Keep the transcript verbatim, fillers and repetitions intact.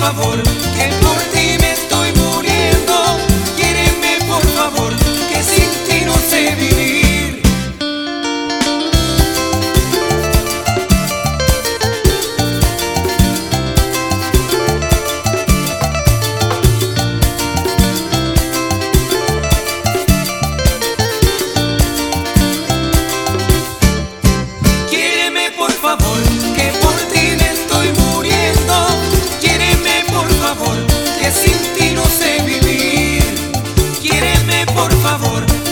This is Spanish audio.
favor, que por ti me estoy muriendo. Quiéreme por favor, que sin ti no sé vivir. Quiéreme por favor, que por ti me estoy muriendo. Quiéreme por favor, que sin ti no sé vivir. Quiéreme por favor,